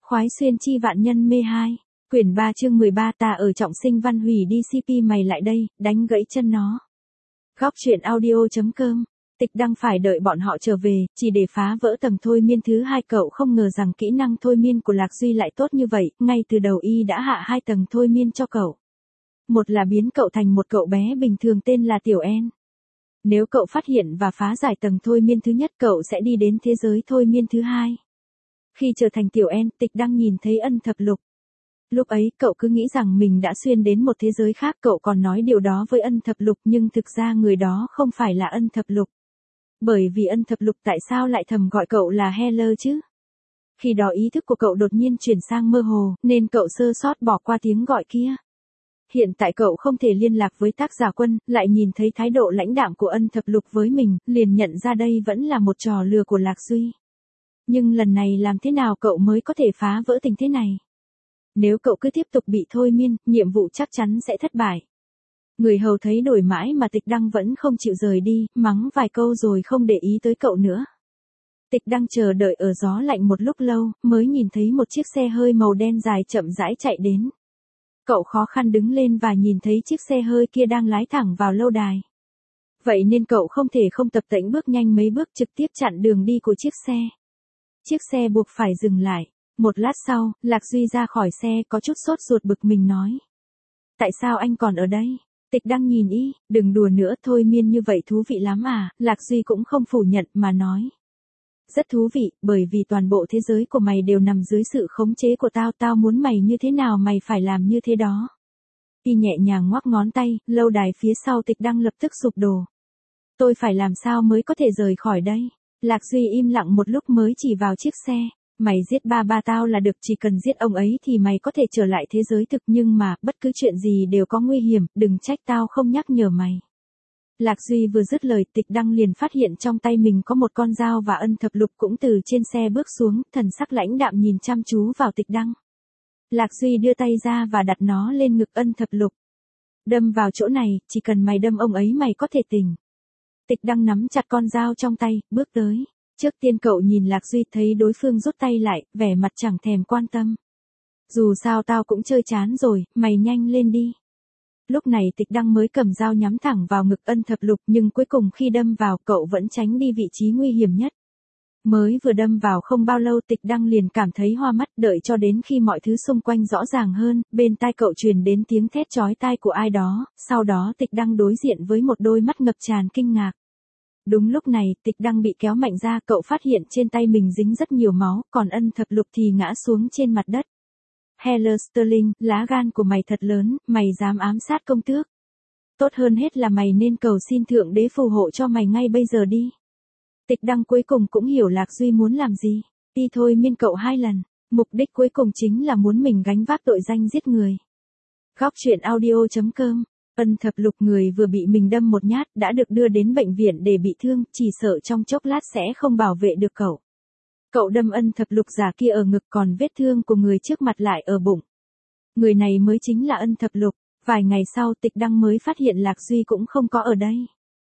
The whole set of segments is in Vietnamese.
Khoái xuyên chi vạn nhân mê 2. Quyển 3 chương 13 ta ở trọng sinh văn hủy đi CP mày lại đây, đánh gãy chân nó. Góc truyện audio.com. Tịch đang phải đợi bọn họ trở về, chỉ để phá vỡ tầng thôi miên thứ 2. Cậu không ngờ rằng kỹ năng thôi miên của Lạc Duy lại tốt như vậy, ngay từ đầu y đã hạ 2 tầng thôi miên cho cậu. Một là biến cậu thành một cậu bé bình thường tên là Tiểu En. Nếu cậu phát hiện và phá giải tầng thôi miên thứ nhất, cậu sẽ đi đến thế giới thôi miên thứ 2. Khi trở thành Tiểu En, Tịch đang nhìn thấy ân thập lục. Lúc ấy cậu cứ nghĩ rằng mình đã xuyên đến một thế giới khác, cậu còn nói điều đó với ân thập lục, nhưng thực ra người đó không phải là ân thập lục. Bởi vì ân thập lục tại sao lại thầm gọi cậu là Heller chứ? Khi đó ý thức của cậu đột nhiên chuyển sang mơ hồ, nên cậu sơ sót bỏ qua tiếng gọi kia. Hiện tại cậu không thể liên lạc với Tác Giả Quân, lại nhìn thấy thái độ lãnh đạm của ân thập lục với mình, liền nhận ra đây vẫn là một trò lừa của Lạc Duy. Nhưng lần này làm thế nào cậu mới có thể phá vỡ tình thế này? Nếu cậu cứ tiếp tục bị thôi miên, nhiệm vụ chắc chắn sẽ thất bại. Người hầu thấy đổi mãi mà Tịch Đăng vẫn không chịu rời đi, mắng vài câu rồi không để ý tới cậu nữa. Tịch Đăng chờ đợi ở gió lạnh một lúc lâu, mới nhìn thấy một chiếc xe hơi màu đen dài chậm rãi chạy đến. Cậu khó khăn đứng lên và nhìn thấy chiếc xe hơi kia đang lái thẳng vào lâu đài. Vậy nên cậu không thể không tập tễnh bước nhanh mấy bước trực tiếp chặn đường đi của chiếc xe. Chiếc xe buộc phải dừng lại. Một lát sau, Lạc Duy ra khỏi xe có chút sốt ruột bực mình nói. Tại sao anh còn ở đây? Tịch Đăng nhìn y, đừng đùa nữa, thôi miên như vậy thú vị lắm à, Lạc Duy cũng không phủ nhận mà nói. Rất thú vị, bởi vì toàn bộ thế giới của mày đều nằm dưới sự khống chế của tao, tao muốn mày như thế nào mày phải làm như thế đó. Y nhẹ nhàng ngoắc ngón tay, lâu đài phía sau Tịch Đăng lập tức sụp đổ. Tôi phải làm sao mới có thể rời khỏi đây? Lạc Duy im lặng một lúc mới chỉ vào chiếc xe. Mày giết ba tao là được, chỉ cần giết ông ấy thì mày có thể trở lại thế giới thực, nhưng mà, bất cứ chuyện gì đều có nguy hiểm, đừng trách tao không nhắc nhở mày. Lạc Duy vừa dứt lời, Tịch Đăng liền phát hiện trong tay mình có một con dao và ân thập lục cũng từ trên xe bước xuống, thần sắc lãnh đạm nhìn chăm chú vào Tịch Đăng. Lạc Duy đưa tay ra và đặt nó lên ngực ân thập lục. Đâm vào chỗ này, chỉ cần mày đâm ông ấy mày có thể tỉnh. Tịch Đăng nắm chặt con dao trong tay, bước tới. Trước tiên cậu nhìn Lạc Duy, thấy đối phương rút tay lại, vẻ mặt chẳng thèm quan tâm. Dù sao tao cũng chơi chán rồi, mày nhanh lên đi. Lúc này Tịch Đăng mới cầm dao nhắm thẳng vào ngực ân thập lục, nhưng cuối cùng khi đâm vào cậu vẫn tránh đi vị trí nguy hiểm nhất. Mới vừa đâm vào không bao lâu Tịch Đăng liền cảm thấy hoa mắt, đợi cho đến khi mọi thứ xung quanh rõ ràng hơn, bên tai cậu truyền đến tiếng thét chói tai của ai đó, sau đó Tịch Đăng đối diện với một đôi mắt ngập tràn kinh ngạc. Đúng lúc này, Tịch Đăng bị kéo mạnh ra, cậu phát hiện trên tay mình dính rất nhiều máu, còn ân thập lục thì ngã xuống trên mặt đất. Heller Sterling, lá gan của mày thật lớn, mày dám ám sát công tước. Tốt hơn hết là mày nên cầu xin Thượng Đế phù hộ cho mày ngay bây giờ đi. Tịch Đăng cuối cùng cũng hiểu Lạc Duy muốn làm gì. Đi thôi miên cậu 2 lần, mục đích cuối cùng chính là muốn mình gánh vác tội danh giết người. Góc truyện audio.com. Ân thập lục, người vừa bị mình đâm một nhát, đã được đưa đến bệnh viện để bị thương, chỉ sợ trong chốc lát sẽ không bảo vệ được cậu. Cậu đâm ân thập lục giả kia ở ngực, còn vết thương của người trước mặt lại ở bụng. Người này mới chính là ân thập lục. Vài ngày sau Tịch Đăng mới phát hiện Lạc Duy cũng không có ở đây.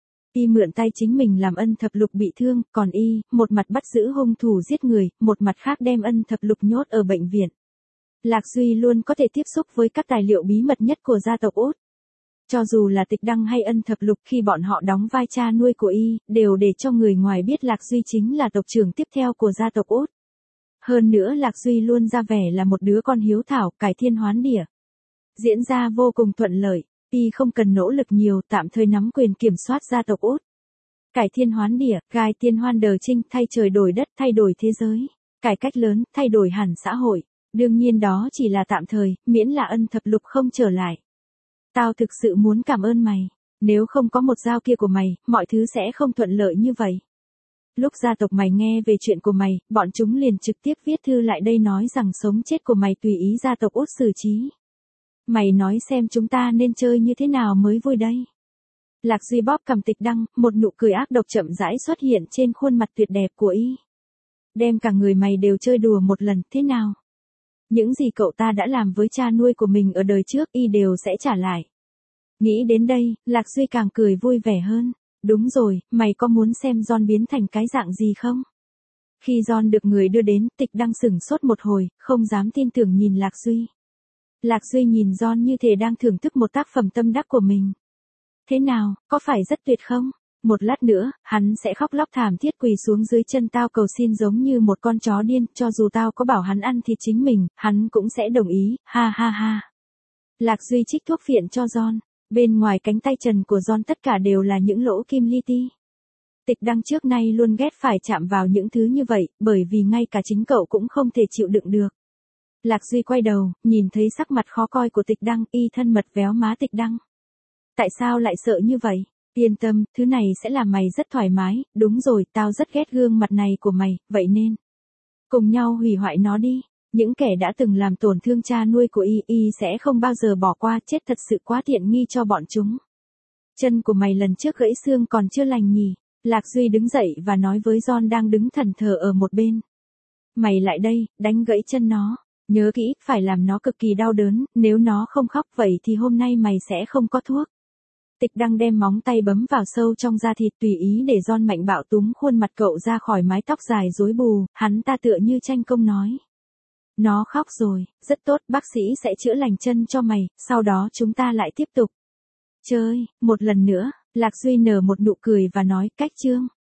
Y mượn tay chính mình làm ân thập lục bị thương, còn y, một mặt bắt giữ hung thủ giết người, một mặt khác đem ân thập lục nhốt ở bệnh viện. Lạc Duy luôn có thể tiếp xúc với các tài liệu bí mật nhất của gia tộc Út. Cho dù là Tịch Đăng hay ân thập lục, khi bọn họ đóng vai cha nuôi của y, đều để cho người ngoài biết Lạc Duy chính là tộc trưởng tiếp theo của gia tộc Út. Hơn nữa Lạc Duy luôn ra vẻ là một đứa con hiếu thảo, cải thiên hoán địa. Diễn ra vô cùng thuận lợi, y không cần nỗ lực nhiều, tạm thời nắm quyền kiểm soát gia tộc Út. Cải thiên hoán địa, gai tiên hoan đờ trinh, thay trời đổi đất, thay đổi thế giới. Cải cách lớn, thay đổi hẳn xã hội. Đương nhiên đó chỉ là tạm thời, miễn là ân thập lục không trở lại. Tao thực sự muốn cảm ơn mày. Nếu không có một dao kia của mày, mọi thứ sẽ không thuận lợi như vậy. Lúc gia tộc mày nghe về chuyện của mày, bọn chúng liền trực tiếp viết thư lại đây nói rằng sống chết của mày tùy ý gia tộc Út xử trí. Mày nói xem chúng ta nên chơi như thế nào mới vui đây? Lạc Duy bóp cằm Tịch Đăng, một nụ cười ác độc chậm rãi xuất hiện trên khuôn mặt tuyệt đẹp của y. Đem cả người mày đều chơi đùa một lần, thế nào? Những gì cậu ta đã làm với cha nuôi của mình ở đời trước y đều sẽ trả lại. Nghĩ đến đây, Lạc Duy càng cười vui vẻ hơn. Đúng rồi, mày có muốn xem John biến thành cái dạng gì không? Khi John được người đưa đến, Tịch Đăng sửng sốt một hồi, không dám tin tưởng nhìn Lạc Duy. Lạc Duy nhìn John như thể đang thưởng thức một tác phẩm tâm đắc của mình. Thế nào, có phải rất tuyệt không? Một lát nữa, hắn sẽ khóc lóc thảm thiết quỳ xuống dưới chân tao cầu xin giống như một con chó điên, cho dù tao có bảo hắn ăn thịt chính mình, hắn cũng sẽ đồng ý, ha ha ha. Lạc Duy trích thuốc phiện cho John. Bên ngoài cánh tay trần của John tất cả đều là những lỗ kim li ti. Tịch Đăng trước nay luôn ghét phải chạm vào những thứ như vậy, bởi vì ngay cả chính cậu cũng không thể chịu đựng được. Lạc Duy quay đầu, nhìn thấy sắc mặt khó coi của Tịch Đăng, y thân mật véo má Tịch Đăng. Tại sao lại sợ như vậy? Yên tâm, thứ này sẽ làm mày rất thoải mái, đúng rồi, tao rất ghét gương mặt này của mày, vậy nên cùng nhau hủy hoại nó đi. Những kẻ đã từng làm tổn thương cha nuôi của y sẽ không bao giờ bỏ qua, chết thật sự quá tiện nghi cho bọn chúng. Chân của mày lần trước gãy xương còn chưa lành nhỉ? Lạc Duy đứng dậy và nói với John đang đứng thẫn thờ ở một bên. Mày lại đây, đánh gãy chân nó. Nhớ kỹ, phải làm nó cực kỳ đau đớn, nếu nó không khóc vậy thì hôm nay mày sẽ không có thuốc. Tịch Đăng đem móng tay bấm vào sâu trong da thịt tùy ý để John mạnh bạo túm khuôn mặt cậu ra khỏi mái tóc dài rối bù, hắn ta tựa như tranh công nói. Nó khóc rồi, rất tốt, bác sĩ sẽ chữa lành chân cho mày, sau đó chúng ta lại tiếp tục chơi, một lần nữa. Lạc Duy nở một nụ cười và nói, cách chương.